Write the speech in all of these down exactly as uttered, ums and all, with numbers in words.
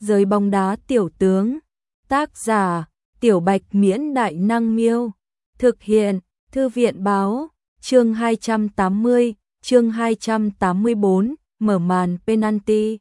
Giới bóng đá tiểu tướng. Tác giả: Tiểu Bạch Miễn Đại Năng Miêu. Thực hiện: Thư viện Báo. Chương hai trăm tám mươi, chương hai trăm tám mươi tư, mở màn penalty.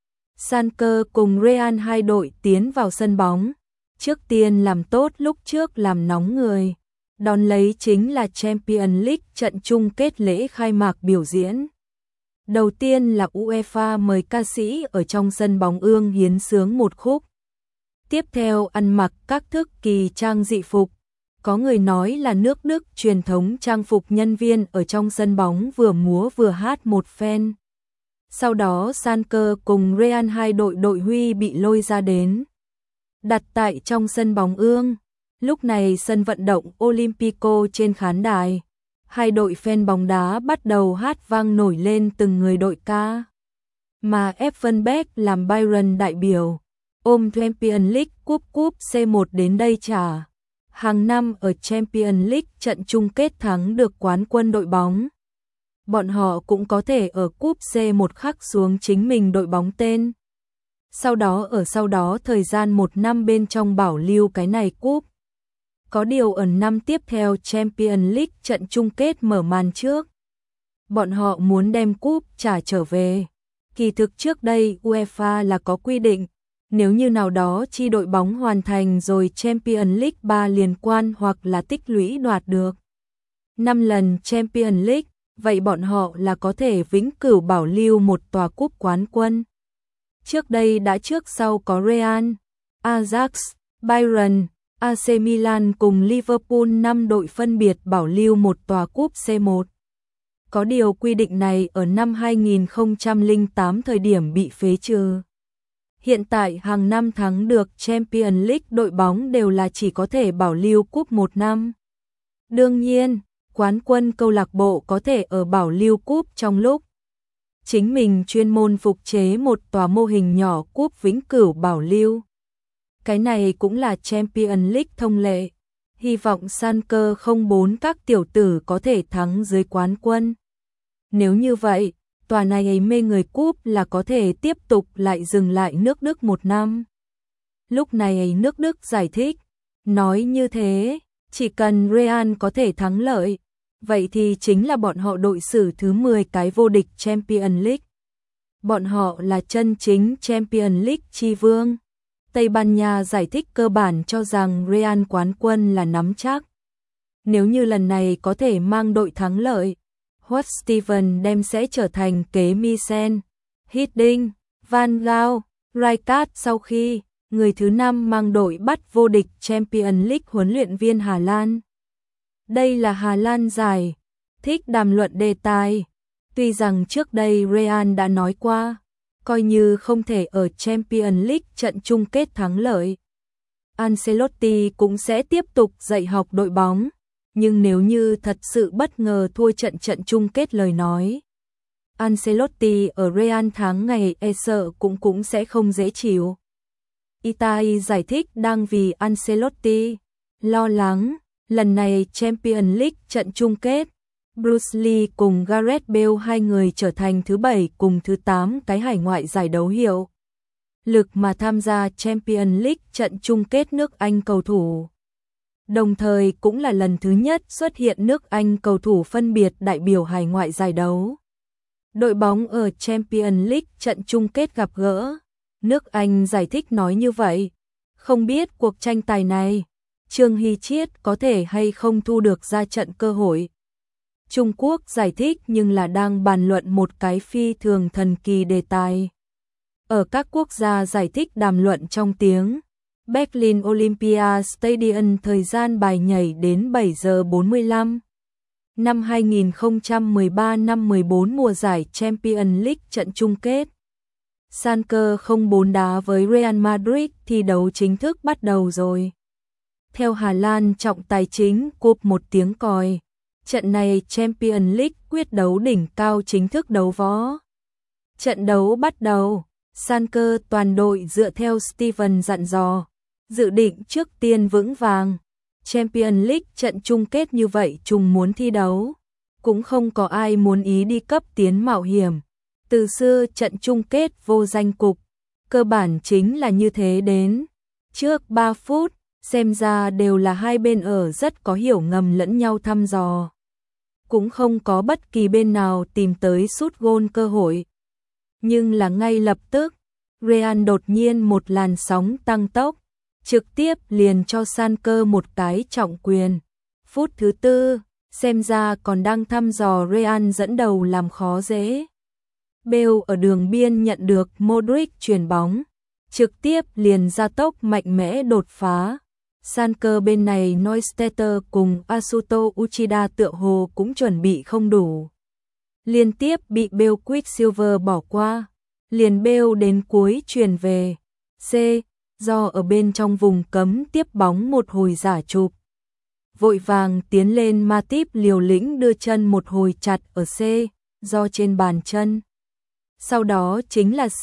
Schalke cùng Real hai đội tiến vào sân bóng. Trước tiên làm tốt lúc trước làm nóng người. Đón lấy chính là Champions League trận chung kết lễ khai mạc biểu diễn. Đầu tiên là UEFA mời ca sĩ ở trong sân bóng ương hiến sướng một khúc. Tiếp theo ăn mặc các thức kỳ trang dị phục. Có người nói là nước Đức truyền thống trang phục nhân viên ở trong sân bóng vừa múa vừa hát một phen. Sau đó Schalke cùng Real hai đội đội huy bị lôi ra đến. Đặt tại trong sân bóng ương. Lúc này sân vận động Olympico trên khán đài. Hai đội fan bóng đá bắt đầu hát vang nổi lên từng người đội ca. Mà Effenberg làm Bayern đại biểu. Ôm Champions League cúp cúp xê một đến đây trả. Hàng năm ở Champions League trận chung kết thắng được quán quân đội bóng. Bọn họ cũng có thể ở cúp xê một khắc xuống chính mình đội bóng tên. Sau đó ở sau đó thời gian một năm bên trong bảo lưu cái này cúp. Có điều ở năm tiếp theo Champions League trận chung kết mở màn trước. Bọn họ muốn đem cúp trả trở về. Kỳ thực trước đây UEFA là có quy định. Nếu như nào đó chi đội bóng hoàn thành rồi Champions League ba liên quan hoặc là tích lũy đoạt được năm lần Champions League, vậy bọn họ là có thể vĩnh cửu bảo lưu một tòa cúp quán quân. Trước đây đã trước sau có Real, Ajax, Bayern, a xê Milan cùng Liverpool năm đội phân biệt bảo lưu một tòa cúp xê một. Có điều quy định này ở năm hai nghìn không trăm lẻ tám thời điểm bị phế trừ. Hiện tại hàng năm thắng được Champions League đội bóng đều là chỉ có thể bảo lưu cúp một năm. Đương nhiên, quán quân câu lạc bộ có thể ở bảo lưu cúp trong lúc chính mình chuyên môn phục chế một tòa mô hình nhỏ cúp vĩnh cửu bảo lưu. Cái này cũng là Champions League thông lệ. Hy vọng Schalke không bốn các tiểu tử có thể thắng dưới quán quân. Nếu như vậy, tòa này ấy mê người cúp là có thể tiếp tục lại dừng lại nước Đức một năm. Lúc này ấy nước Đức giải thích, nói như thế, chỉ cần Real có thể thắng lợi, vậy thì chính là bọn họ đội sử thứ mười cái vô địch Champions League. Bọn họ là chân chính Champions League chi vương. Tây Ban Nha giải thích cơ bản cho rằng Real quán quân là nắm chắc. Nếu như lần này có thể mang đội thắng lợi, Hot Steven đem sẽ trở thành kế Michel, Hiddink, Van Gaal, Rijkaard sau khi người thứ năm mang đội bắt vô địch Champions League huấn luyện viên Hà Lan. Đây là Hà Lan giải thích đàm luận đề tài. Tuy rằng trước đây Real đã nói qua, coi như không thể ở Champions League trận chung kết thắng lợi, Ancelotti cũng sẽ tiếp tục dạy học đội bóng. Nhưng nếu như thật sự bất ngờ thua trận trận chung kết lời nói, Ancelotti ở Real thắng ngày e sợ cũng cũng sẽ không dễ chịu. Italy giải thích đang vì Ancelotti lo lắng. Lần này Champions League trận chung kết, Bruce Lee cùng Gareth Bale hai người trở thành thứ bảy cùng thứ tám cái hải ngoại giải đấu hiệu lực mà tham gia Champions League trận chung kết nước Anh cầu thủ. Đồng thời cũng là lần thứ nhất xuất hiện nước Anh cầu thủ phân biệt đại biểu hải ngoại giải đấu. Đội bóng ở Champions League trận chung kết gặp gỡ. Nước Anh giải thích nói như vậy. Không biết cuộc tranh tài này, Trương Hy Chiết có thể hay không thu được ra trận cơ hội. Trung Quốc giải thích nhưng là đang bàn luận một cái phi thường thần kỳ đề tài. Ở các quốc gia giải thích đàm luận trong tiếng Berlin Olympia Stadium thời gian bài nhảy đến bảy giờ bốn mươi lăm. Năm hai nghìn không trăm mười ba năm mười bốn mùa giải Champions League trận chung kết. Schalke không bốn đá với Real Madrid thi đấu chính thức bắt đầu rồi. Theo Hà Lan trọng tài chính cúp một tiếng còi. Trận này Champions League quyết đấu đỉnh cao chính thức đấu võ. Trận đấu bắt đầu. Schalke toàn đội dựa theo Steven dặn dò, dự định trước tiên vững vàng. Champions League trận chung kết như vậy chung muốn thi đấu, cũng không có ai muốn ý đi cấp tiến mạo hiểm. Từ xưa trận chung kết vô danh cục, Cơ bản chính là như thế đến. Trước ba phút, xem ra đều là hai bên ở rất có hiểu ngầm lẫn nhau thăm dò. Cũng không có bất kỳ bên nào tìm tới sút gôn cơ hội. Nhưng là ngay lập tức, Real đột nhiên một làn sóng tăng tốc, trực tiếp liền cho Sanker một cái trọng quyền. Phút thứ tư, xem ra còn đang thăm dò Real dẫn đầu làm khó dễ. Bale ở đường biên nhận được Modric chuyền bóng, trực tiếp liền ra tốc mạnh mẽ đột phá. Sanker bên này Neustädter cùng Asuto Uchida tựa hồ cũng chuẩn bị không đủ. Liên tiếp bị Bale Quicksilver bỏ qua, liền Bale đến cuối chuyền về. C. Do ở bên trong vùng cấm tiếp bóng một hồi giả chụp. Vội vàng tiến lên Matip liều lĩnh đưa chân một hồi chặt ở C. Do trên bàn chân. Sau đó chính là C.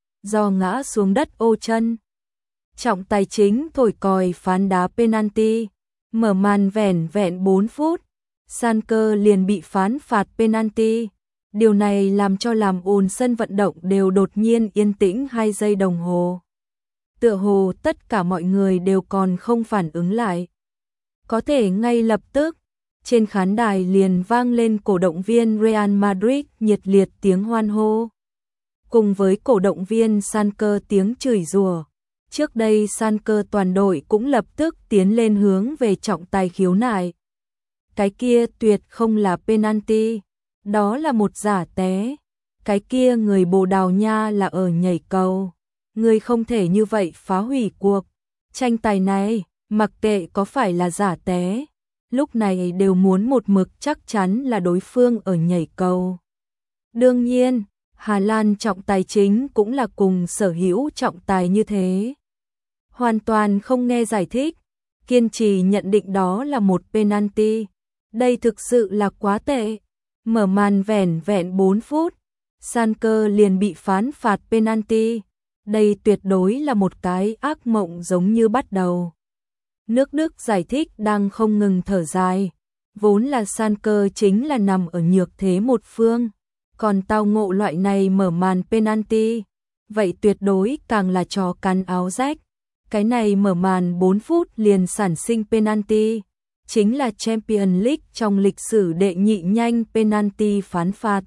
Do ngã xuống đất ô chân. Trọng tài chính thổi còi phán đá penalty, mở màn vẻn vẹn bốn phút, Sanker liền bị phán phạt penalty. Điều này làm cho làm ồn sân vận động đều đột nhiên yên tĩnh hai giây đồng hồ. Tựa hồ tất cả mọi người đều còn không phản ứng lại. Có thể ngay lập tức, trên khán đài liền vang lên cổ động viên Real Madrid nhiệt liệt tiếng hoan hô. Cùng với cổ động viên Sanker tiếng chửi rủa. Trước đây Sanker toàn đội cũng lập tức tiến lên hướng về trọng tài khiếu nại. Cái kia tuyệt không là penalty, đó là một giả té. Cái kia người Bồ Đào Nha là ở nhảy cầu. Người không thể như vậy phá hủy cuộc tranh tài này, mặc kệ có phải là giả té. Lúc này đều muốn một mực chắc chắn là đối phương ở nhảy cầu. Đương nhiên, Hà Lan trọng tài chính cũng là cùng sở hữu trọng tài như thế. Hoàn toàn không nghe giải thích, kiên trì nhận định đó là một penalty. Đây thực sự là quá tệ. Mở màn vẻn vẹn bốn phút, Sanker liền bị phán phạt penalty. Đây tuyệt đối là một cái ác mộng giống như bắt đầu. Nước Đức giải thích đang không ngừng thở dài. Vốn là Sanker chính là nằm ở nhược thế một phương. Còn tao ngộ loại này mở màn penalty, vậy tuyệt đối càng là chó cắn áo rách. Cái này mở màn bốn phút liền sản sinh penalty, chính là Champions League trong lịch sử đệ nhị nhanh penalty phán phạt.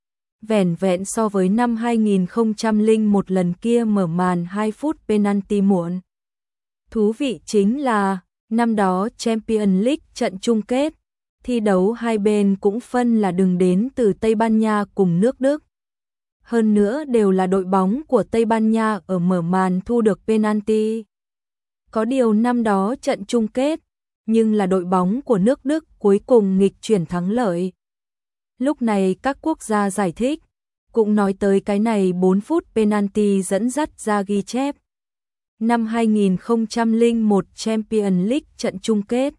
Vẻn vẹn so với năm hai nghìn không trăm lẻ một lần kia mở màn hai phút penalty muộn. Thú vị chính là, năm đó Champions League trận chung kết, thi đấu hai bên cũng phân là đường đến từ Tây Ban Nha cùng nước Đức. Hơn nữa đều là đội bóng của Tây Ban Nha ở mở màn thu được penalty. Có điều năm đó trận chung kết, nhưng là đội bóng của nước Đức cuối cùng nghịch chuyển thắng lợi. Lúc này các quốc gia giải thích, cũng nói tới cái này bốn phút penalty dẫn dắt ra ghi chép. Năm hai nghìn không trăm lẻ một Champions League trận chung kết,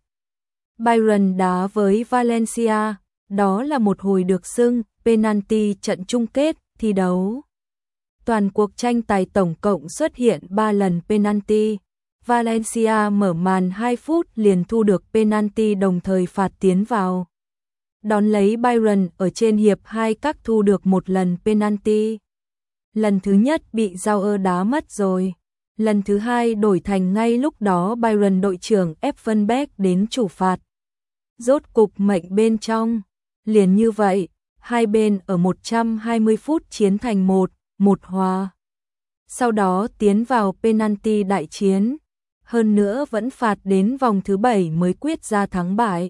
Bayern đá với Valencia, đó là một hồi được xưng penalty trận chung kết thi đấu. Toàn cuộc tranh tài tổng cộng xuất hiện ba lần penalty. Valencia mở màn hai phút liền thu được penalty đồng thời phạt tiến vào. Đón lấy Bayern ở trên hiệp hai các thu được một lần penalty. Lần thứ nhất bị Zauer đá mất rồi. Lần thứ hai đổi thành ngay lúc đó Bayern đội trưởng Effenberg đến chủ phạt. Rốt cục mệnh bên trong. Liền như vậy, hai bên ở một trăm hai mươi phút chiến thành một, một hòa. Sau đó tiến vào penalty đại chiến. Hơn nữa vẫn phạt đến vòng thứ bảy mới quyết ra thắng bại.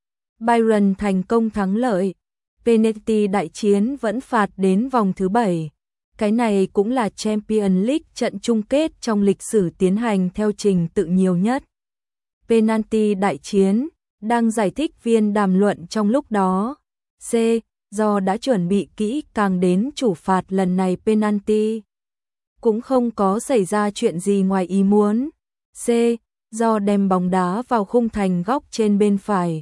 Bayern thành công thắng lợi. Penalty đại chiến vẫn phạt đến vòng thứ bảy. Cái này cũng là Champions League trận chung kết trong lịch sử tiến hành theo trình tự nhiều nhất. Penalty đại chiến, đang giải thích viên đàm luận trong lúc đó. C. Do đã chuẩn bị kỹ càng đến chủ phạt lần này penalty. Cũng không có xảy ra chuyện gì ngoài ý muốn. C. Do đem bóng đá vào khung thành góc trên bên phải.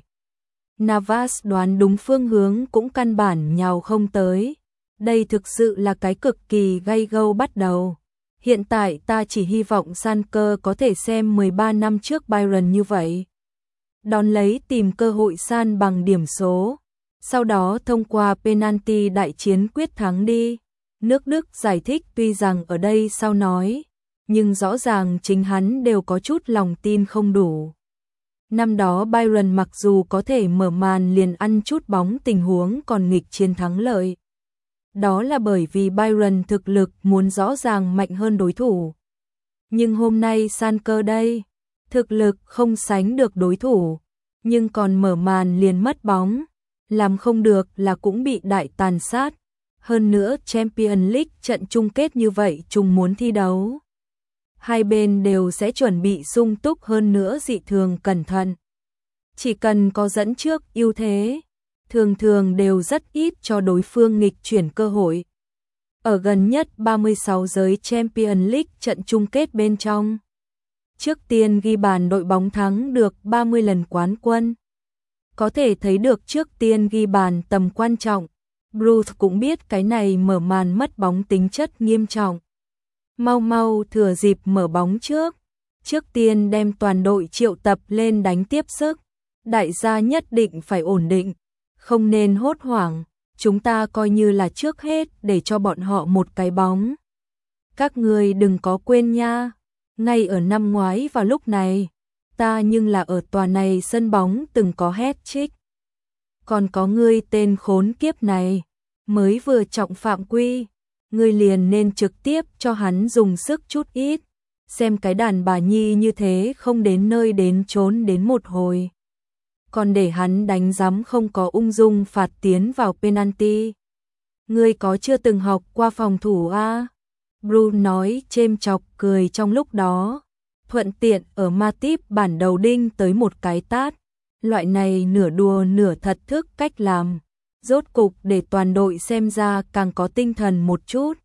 Navas đoán đúng phương hướng cũng căn bản nhào không tới. Đây thực sự là cái cực kỳ gay go bắt đầu. Hiện tại ta chỉ hy vọng Sanker có thể xem mười ba năm trước Bayern như vậy. Đón lấy tìm cơ hội san bằng điểm số. Sau đó thông qua penalty đại chiến quyết thắng đi. Nước Đức giải thích tuy rằng ở đây sao nói, nhưng rõ ràng chính hắn đều có chút lòng tin không đủ. Năm đó Bayern mặc dù có thể mở màn liền ăn chút bóng tình huống còn nghịch chiến thắng lợi. Đó là bởi vì Bayern thực lực muốn rõ ràng mạnh hơn đối thủ. Nhưng hôm nay Schalke đây, thực lực không sánh được đối thủ, nhưng còn mở màn liền mất bóng, làm không được là cũng bị đại tàn sát. Hơn nữa Champions League trận chung kết như vậy chúng muốn thi đấu. Hai bên đều sẽ chuẩn bị sung túc hơn nữa dị thường cẩn thận. Chỉ cần có dẫn trước ưu thế, thường thường đều rất ít cho đối phương nghịch chuyển cơ hội. Ở gần nhất ba mươi sáu giới Champions League trận chung kết bên trong, trước tiên ghi bàn đội bóng thắng được ba mươi lần quán quân. Có thể thấy được trước tiên ghi bàn tầm quan trọng. Bruce cũng biết cái này mở màn mất bóng tính chất nghiêm trọng. Mau mau thừa dịp mở bóng trước, trước tiên đem toàn đội triệu tập lên đánh tiếp sức. Đại gia nhất định phải ổn định, không nên hốt hoảng, chúng ta coi như là trước hết để cho bọn họ một cái bóng. Các người đừng có quên nha, ngay ở năm ngoái vào lúc này, ta nhưng là ở tòa này sân bóng từng có hat-trick. Còn có ngươi tên khốn kiếp này, mới vừa trọng phạm quy, ngươi liền nên trực tiếp cho hắn dùng sức chút ít, xem cái đàn bà nhi như thế không đến nơi đến chốn đến một hồi. Còn để hắn đánh giấm không có ung dung phạt tiến vào penalty. Ngươi có chưa từng học qua phòng thủ a? Bruce nói chêm chọc cười trong lúc đó, thuận tiện ở Matip bản đầu đinh tới một cái tát. Loại này nửa đùa nửa thật thức cách làm, rốt cục để toàn đội xem ra càng có tinh thần một chút.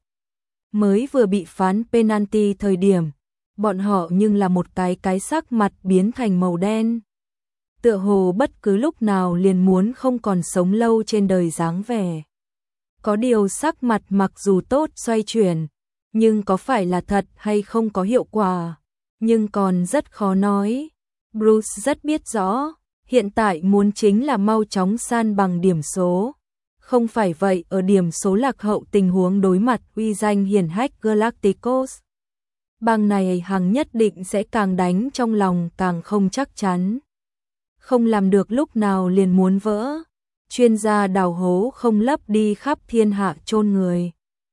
Mới vừa bị phán penalty thời điểm, bọn họ nhưng là một cái cái sắc mặt biến thành màu đen. Tựa hồ bất cứ lúc nào liền muốn không còn sống lâu trên đời dáng vẻ. Có điều sắc mặt mặc dù tốt xoay chuyển, nhưng có phải là thật hay không có hiệu quả, nhưng còn rất khó nói. Bruce rất biết rõ, hiện tại muốn chính là mau chóng san bằng điểm số. Không phải vậy ở điểm số lạc hậu tình huống đối mặt uy danh hiển hách Galacticos. Bang này hằng nhất định sẽ càng đánh trong lòng càng không chắc chắn. Không làm được lúc nào liền muốn vỡ. Chuyên gia đào hố không lấp đi khắp thiên hạ chôn người.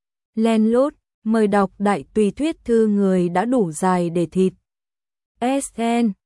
Len lút, mời đọc đại tùy thuyết thư người đã đủ dài để thịt. ét en